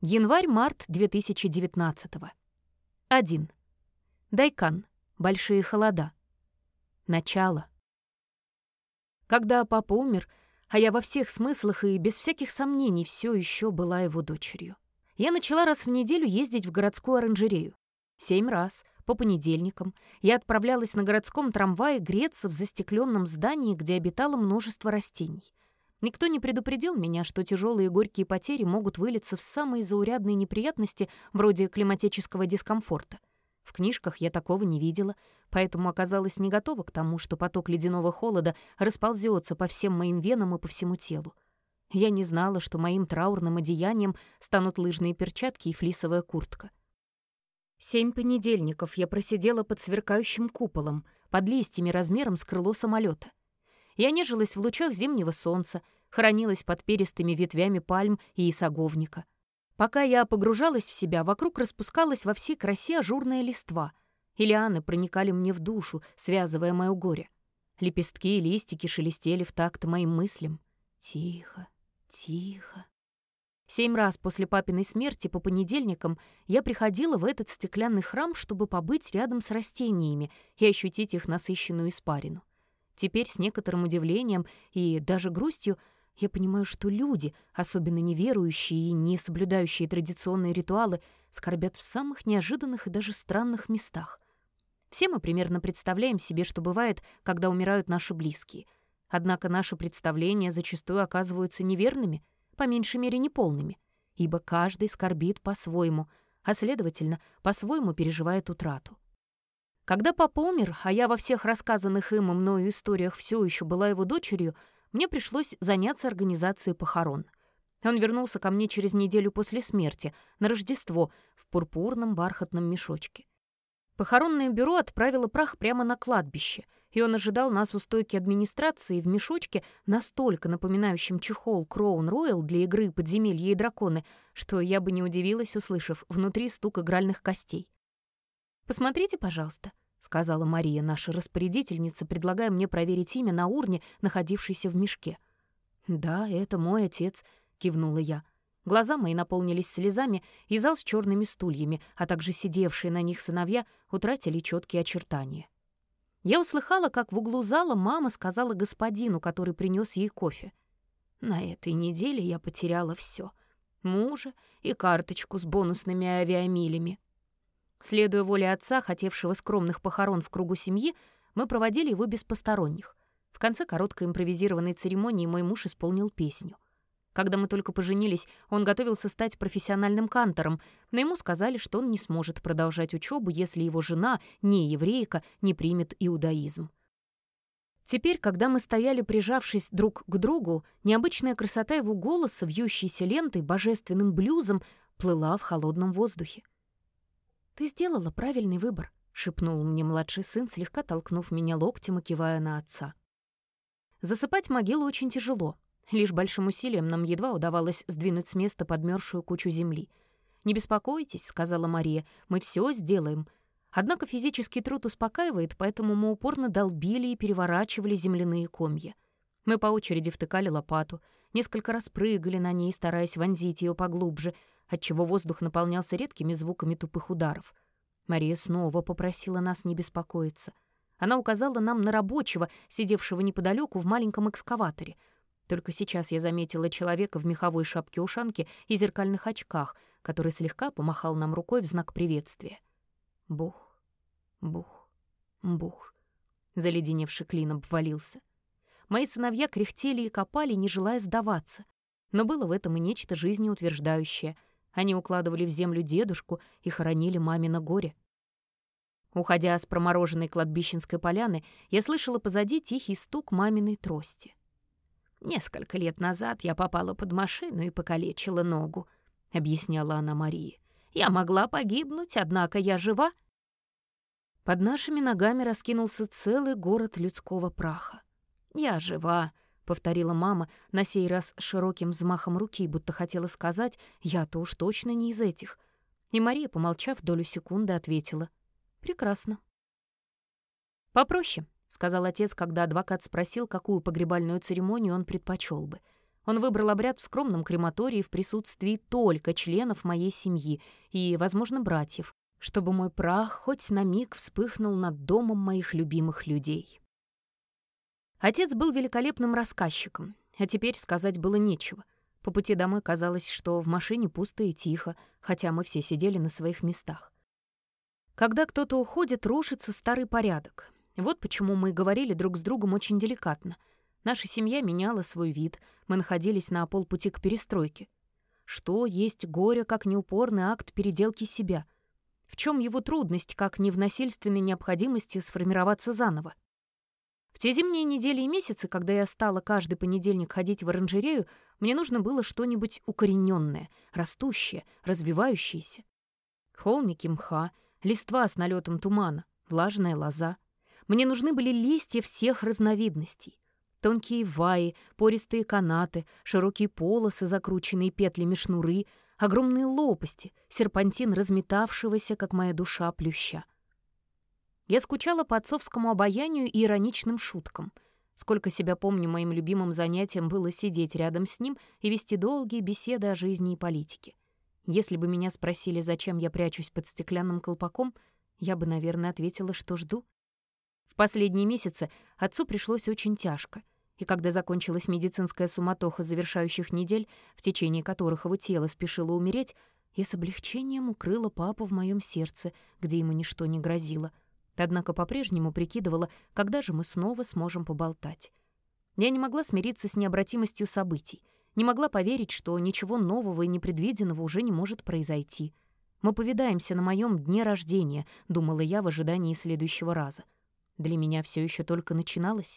Январь-март 2019. 1. Дайкан. Большие холода. Начало. Когда папа умер, а я во всех смыслах и без всяких сомнений все еще была его дочерью, я начала раз в неделю ездить в городскую оранжерею. 7 раз, по понедельникам, я отправлялась на городском трамвае греться в застекленном здании, где обитало множество растений. Никто не предупредил меня, что тяжелые и горькие потери могут вылиться в самые заурядные неприятности, вроде климатического дискомфорта. В книжках я такого не видела, поэтому оказалась не готова к тому, что поток ледяного холода расползется по всем моим венам и по всему телу. Я не знала, что моим траурным одеянием станут лыжные перчатки и флисовая куртка. 7 понедельников я просидела под сверкающим куполом, под листьями размером с крыло самолета. Я нежилась в лучах зимнего солнца, хранилась под перистыми ветвями пальм и исаговника. Пока я погружалась в себя, вокруг распускалась во всей красе ажурная листва, и лианы проникали мне в душу, связывая моё горе. Лепестки и листики шелестели в такт моим мыслям. Тихо, тихо. 7 раз после папиной смерти по понедельникам я приходила в этот стеклянный храм, чтобы побыть рядом с растениями и ощутить их насыщенную испарину. Теперь с некоторым удивлением и даже грустью я понимаю, что люди, особенно неверующие и не соблюдающие традиционные ритуалы, скорбят в самых неожиданных и даже странных местах. Все мы примерно представляем себе, что бывает, когда умирают наши близкие. Однако наши представления зачастую оказываются неверными, по меньшей мере неполными, ибо каждый скорбит по-своему, а, следовательно, по-своему переживает утрату. Когда папа умер, а я во всех рассказанных им и мною историях все еще была его дочерью, мне пришлось заняться организацией похорон. Он вернулся ко мне через неделю после смерти, на Рождество, в пурпурном бархатном мешочке. Похоронное бюро отправило прах прямо на кладбище, и он ожидал нас у стойки администрации в мешочке, настолько напоминающем чехол Crown Royal для игры «Подземелья и драконы», что я бы не удивилась, услышав внутри стук игральных костей. «Посмотрите, пожалуйста», — сказала Мария, наша распорядительница, предлагая мне проверить имя на урне, находившейся в мешке. «Да, это мой отец», — кивнула я. Глаза мои наполнились слезами, и зал с черными стульями, а также сидевшие на них сыновья, утратили четкие очертания. Я услыхала, как в углу зала мама сказала господину, который принес ей кофе: «На этой неделе я потеряла все: мужа и карточку с бонусными авиамилями». Следуя воле отца, хотевшего скромных похорон в кругу семьи, мы проводили его без посторонних. В конце короткой импровизированной церемонии мой муж исполнил песню. Когда мы только поженились, он готовился стать профессиональным кантором, но ему сказали, что он не сможет продолжать учебу, если его жена, не еврейка, не примет иудаизм. Теперь, когда мы стояли, прижавшись друг к другу, необычная красота его голоса, вьющейся лентой, божественным блюзом, плыла в холодном воздухе. «Ты сделала правильный выбор», — шепнул мне младший сын, слегка толкнув меня локтем и кивая на отца. Засыпать могилу очень тяжело. Лишь большим усилием нам едва удавалось сдвинуть с места подмерзшую кучу земли. «Не беспокойтесь», — сказала Мария, — «мы все сделаем». Однако физический труд успокаивает, поэтому мы упорно долбили и переворачивали земляные комья. Мы по очереди втыкали лопату, несколько раз прыгали на ней, стараясь вонзить ее поглубже, отчего воздух наполнялся редкими звуками тупых ударов. Мария снова попросила нас не беспокоиться. Она указала нам на рабочего, сидевшего неподалеку в маленьком экскаваторе. Только сейчас я заметила человека в меховой шапке-ушанке и зеркальных очках, который слегка помахал нам рукой в знак приветствия. Бух, бух, бух. Заледеневший клин обвалился. Мои сыновья кряхтели и копали, не желая сдаваться. Но было в этом и нечто жизнеутверждающее. Они укладывали в землю дедушку и хоронили мамино горе. Уходя с промороженной кладбищенской поляны, я слышала позади тихий стук маминой трости. «Несколько лет назад я попала под машину и покалечила ногу», — объясняла она Марии. «Я могла погибнуть, однако я жива». Под нашими ногами раскинулся целый город людского праха. «Я жива», — повторила мама, на сей раз широким взмахом руки, будто хотела сказать: «Я-то уж точно не из этих». И Мария, помолчав долю секунды, ответила: «Прекрасно». «Попроще», — сказал отец, когда адвокат спросил, какую погребальную церемонию он предпочел бы. Он выбрал обряд в скромном крематории в присутствии только членов моей семьи и, возможно, братьев, чтобы мой прах хоть на миг вспыхнул над домом моих любимых людей. Отец был великолепным рассказчиком, а теперь сказать было нечего. По пути домой казалось, что в машине пусто и тихо, хотя мы все сидели на своих местах. Когда кто-то уходит, рушится старый порядок. Вот почему мы говорили друг с другом очень деликатно. Наша семья меняла свой вид, мы находились на полпути к перестройке. Что есть горе, как неупорный акт переделки себя? В чем его трудность, как не в насильственной необходимости сформироваться заново? В те зимние недели и месяцы, когда я стала каждый понедельник ходить в оранжерею, мне нужно было что-нибудь укорененное, растущее, развивающееся. Холмики мха, листва с налетом тумана, влажная лоза. Мне нужны были листья всех разновидностей. Тонкие ваи, пористые канаты, широкие полосы, закрученные петлями шнуры, огромные лопасти, серпантин разметавшегося, как моя душа, плюща. Я скучала по отцовскому обаянию и ироничным шуткам. Сколько себя помню, моим любимым занятием было сидеть рядом с ним и вести долгие беседы о жизни и политике. Если бы меня спросили, зачем я прячусь под стеклянным колпаком, я бы, наверное, ответила, что жду. В последние месяцы отцу пришлось очень тяжко, и когда закончилась медицинская суматоха завершающих недель, в течение которых его тело спешило умереть, я с облегчением укрыла папу в моем сердце, где ему ничто не грозило. Однако по-прежнему прикидывала, когда же мы снова сможем поболтать. Я не могла смириться с необратимостью событий, не могла поверить, что ничего нового и непредвиденного уже не может произойти. «Мы повидаемся на моем дне рождения», — думала я в ожидании следующего раза. Для меня все еще только начиналось.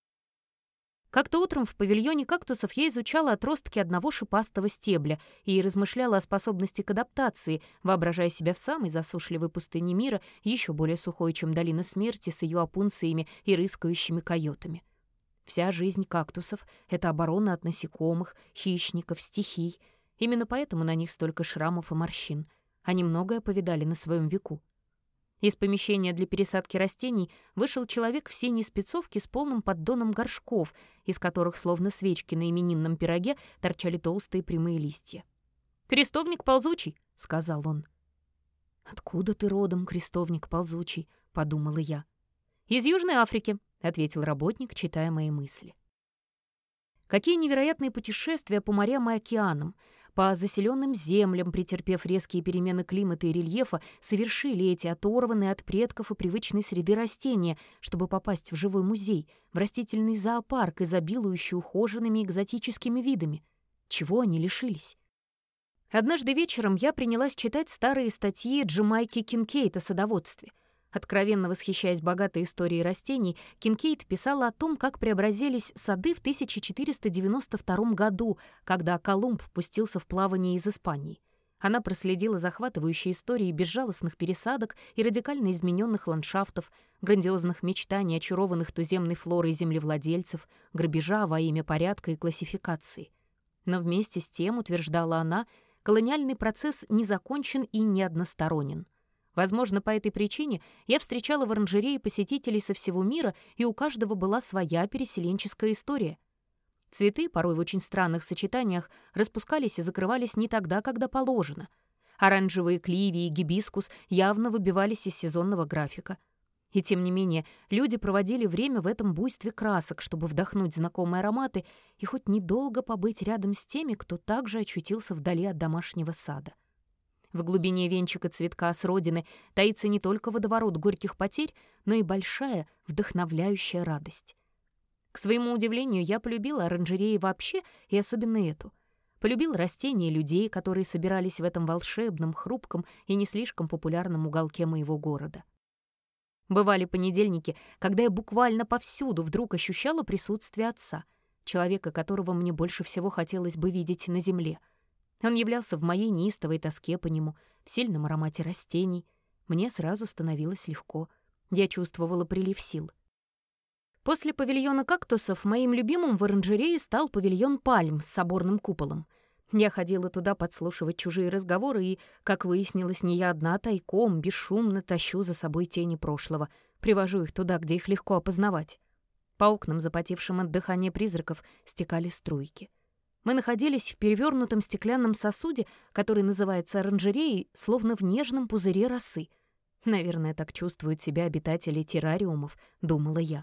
Как-то утром в павильоне кактусов я изучала отростки одного шипастого стебля и размышляла о способности к адаптации, воображая себя в самой засушливой пустыне мира, еще более сухой, чем долина смерти с ее опунциями и рыскающими койотами. Вся жизнь кактусов — это оборона от насекомых, хищников, стихий. Именно поэтому на них столько шрамов и морщин. Они многое повидали на своем веку. Из помещения для пересадки растений вышел человек в синей спецовке с полным поддоном горшков, из которых, словно свечки на именинном пироге, торчали толстые прямые листья. «Крестовник ползучий», — сказал он. «Откуда ты родом, крестовник ползучий?» — подумала я. «Из Южной Африки», — ответил работник, читая мои мысли. Какие невероятные путешествия по морям и океанам, по заселенным землям, претерпев резкие перемены климата и рельефа, совершили эти оторванные от предков и привычной среды растения, чтобы попасть в живой музей, в растительный зоопарк, изобилующий ухоженными экзотическими видами. Чего они лишились? Однажды вечером я принялась читать старые статьи Джемайки Кинкейд о садоводстве. Откровенно восхищаясь богатой историей растений, Кинкейд писала о том, как преобразились сады в 1492 году, когда Колумб пустился в плавание из Испании. Она проследила захватывающие истории безжалостных пересадок и радикально измененных ландшафтов, грандиозных мечтаний, очарованных туземной флорой землевладельцев, грабежа во имя порядка и классификации. Но вместе с тем, утверждала она, колониальный процесс не закончен и не односторонен. Возможно, по этой причине я встречала в оранжерее посетителей со всего мира, и у каждого была своя переселенческая история. Цветы, порой в очень странных сочетаниях, распускались и закрывались не тогда, когда положено. Оранжевые кливии и гибискус явно выбивались из сезонного графика. И тем не менее, люди проводили время в этом буйстве красок, чтобы вдохнуть знакомые ароматы и хоть недолго побыть рядом с теми, кто также очутился вдали от домашнего сада. В глубине венчика цветка с родины таится не только водоворот горьких потерь, но и большая, вдохновляющая радость. К своему удивлению, я полюбила оранжереи вообще, и особенно эту. Полюбила растения и людей, которые собирались в этом волшебном, хрупком и не слишком популярном уголке моего города. Бывали понедельники, когда я буквально повсюду вдруг ощущала присутствие отца, человека, которого мне больше всего хотелось бы видеть на земле. Он являлся в моей неистовой тоске по нему, в сильном аромате растений. Мне сразу становилось легко. Я чувствовала прилив сил. После павильона кактусов моим любимым в оранжерее стал павильон пальм с соборным куполом. Я ходила туда подслушивать чужие разговоры и, как выяснилось, не я одна тайком, бесшумно тащу за собой тени прошлого, привожу их туда, где их легко опознавать. По окнам, запотевшим от дыхания призраков, стекали струйки. Мы находились в перевернутом стеклянном сосуде, который называется оранжереей, словно в нежном пузыре росы. Наверное, так чувствуют себя обитатели террариумов, думала я.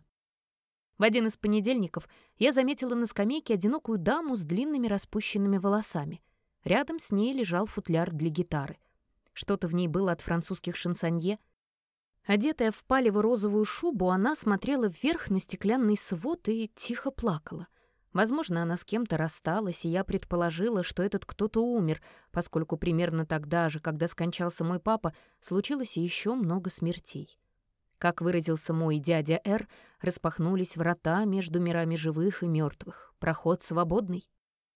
В один из понедельников я заметила на скамейке одинокую даму с длинными распущенными волосами. Рядом с ней лежал футляр для гитары. Что-то в ней было от французских шансонье. Одетая в палево-розовую шубу, она смотрела вверх на стеклянный свод и тихо плакала. Возможно, она с кем-то рассталась, и я предположила, что этот кто-то умер, поскольку примерно тогда же, когда скончался мой папа, случилось еще много смертей. Как выразился мой дядя Р, распахнулись врата между мирами живых и мертвых. Проход свободный.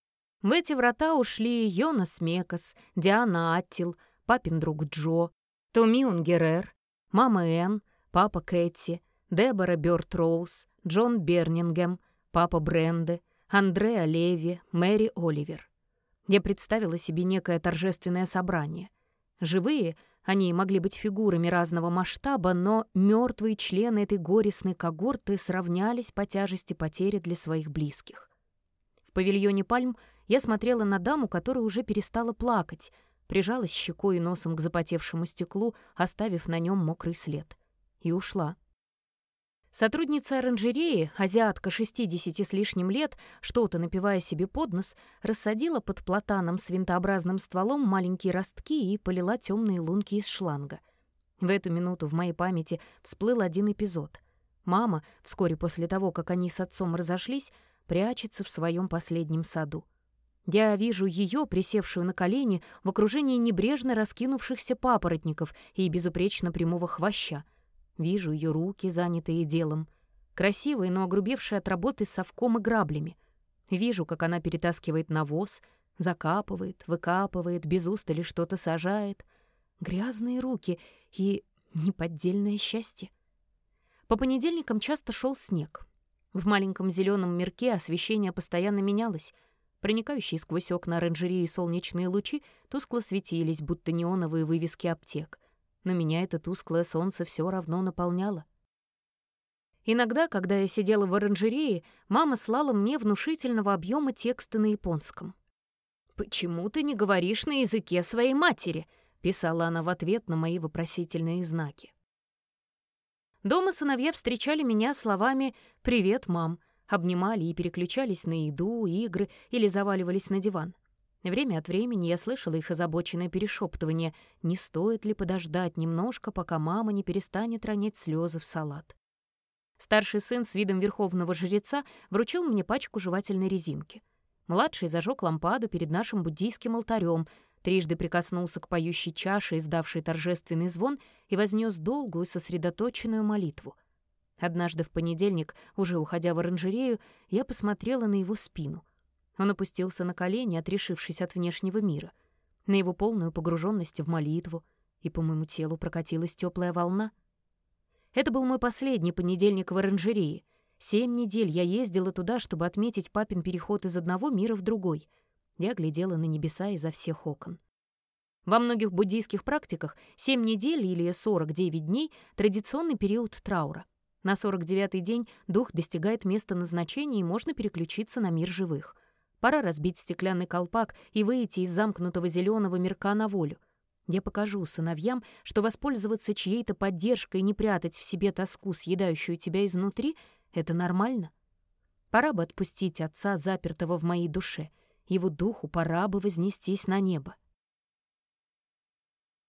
В эти врата ушли Йонас Мекас, Диана Аттил, папин друг Джо, Томиун Геррер, мама Энн, папа Кэти, Дебора Бёрд Роуз, Джон Бернингем, папа Бренде, Андреа Леви, Мэри Оливер. Я представила себе некое торжественное собрание. Живые, они могли быть фигурами разного масштаба, но мертвые члены этой горестной когорты сравнялись по тяжести потери для своих близких. В павильоне пальм я смотрела на даму, которая уже перестала плакать, прижалась щекой и носом к запотевшему стеклу, оставив на нем мокрый след, и ушла. Сотрудница оранжереи, азиатка 60 с лишним лет, что-то напивая себе под нос, рассадила под платаном с винтообразным стволом маленькие ростки и полила темные лунки из шланга. В эту минуту в моей памяти всплыл один эпизод. Мама, вскоре после того, как они с отцом разошлись, прячется в своем последнем саду. Я вижу ее, присевшую на колени, в окружении небрежно раскинувшихся папоротников и безупречно прямого хвоща. Вижу ее руки, занятые делом, красивые, но огрубевшие от работы совком и граблями. Вижу, как она перетаскивает навоз, закапывает, выкапывает, без устали что-то сажает. Грязные руки и неподдельное счастье. По понедельникам часто шел снег. В маленьком зеленом мирке освещение постоянно менялось. Проникающие сквозь окна оранжереи солнечные лучи тускло светились, будто неоновые вывески аптек. Но меня это тусклое солнце все равно наполняло. Иногда, когда я сидела в оранжерее, мама слала мне внушительного объема текста на японском. «Почему ты не говоришь на языке своей матери?» — писала она в ответ на мои вопросительные знаки. Дома сыновья встречали меня словами «Привет, мам», обнимали и переключались на еду, игры или заваливались на диван. Время от времени я слышала их озабоченное перешептывание, не стоит ли подождать немножко, пока мама не перестанет ронять слезы в салат. Старший сын с видом верховного жреца вручил мне пачку жевательной резинки. Младший зажег лампаду перед нашим буддийским алтарем, трижды прикоснулся к поющей чаше, издавшей торжественный звон, и вознес долгую сосредоточенную молитву. Однажды в понедельник, уже уходя в оранжерею, я посмотрела на его спину. Он опустился на колени, отрешившись от внешнего мира, на его полную погруженность в молитву, и по моему телу прокатилась теплая волна. Это был мой последний понедельник в оранжерее. 7 недель я ездила туда, чтобы отметить папин переход из одного мира в другой. Я глядела на небеса изо всех окон. Во многих буддийских практиках 7 недель или 49 дней — традиционный период траура. На 49-й день дух достигает места назначения, и можно переключиться на мир живых. Пора разбить стеклянный колпак и выйти из замкнутого зеленого мирка на волю. Я покажу сыновьям, что воспользоваться чьей-то поддержкой и не прятать в себе тоску, съедающую тебя изнутри, — это нормально. Пора бы отпустить отца, запертого в моей душе. Его духу пора бы вознестись на небо.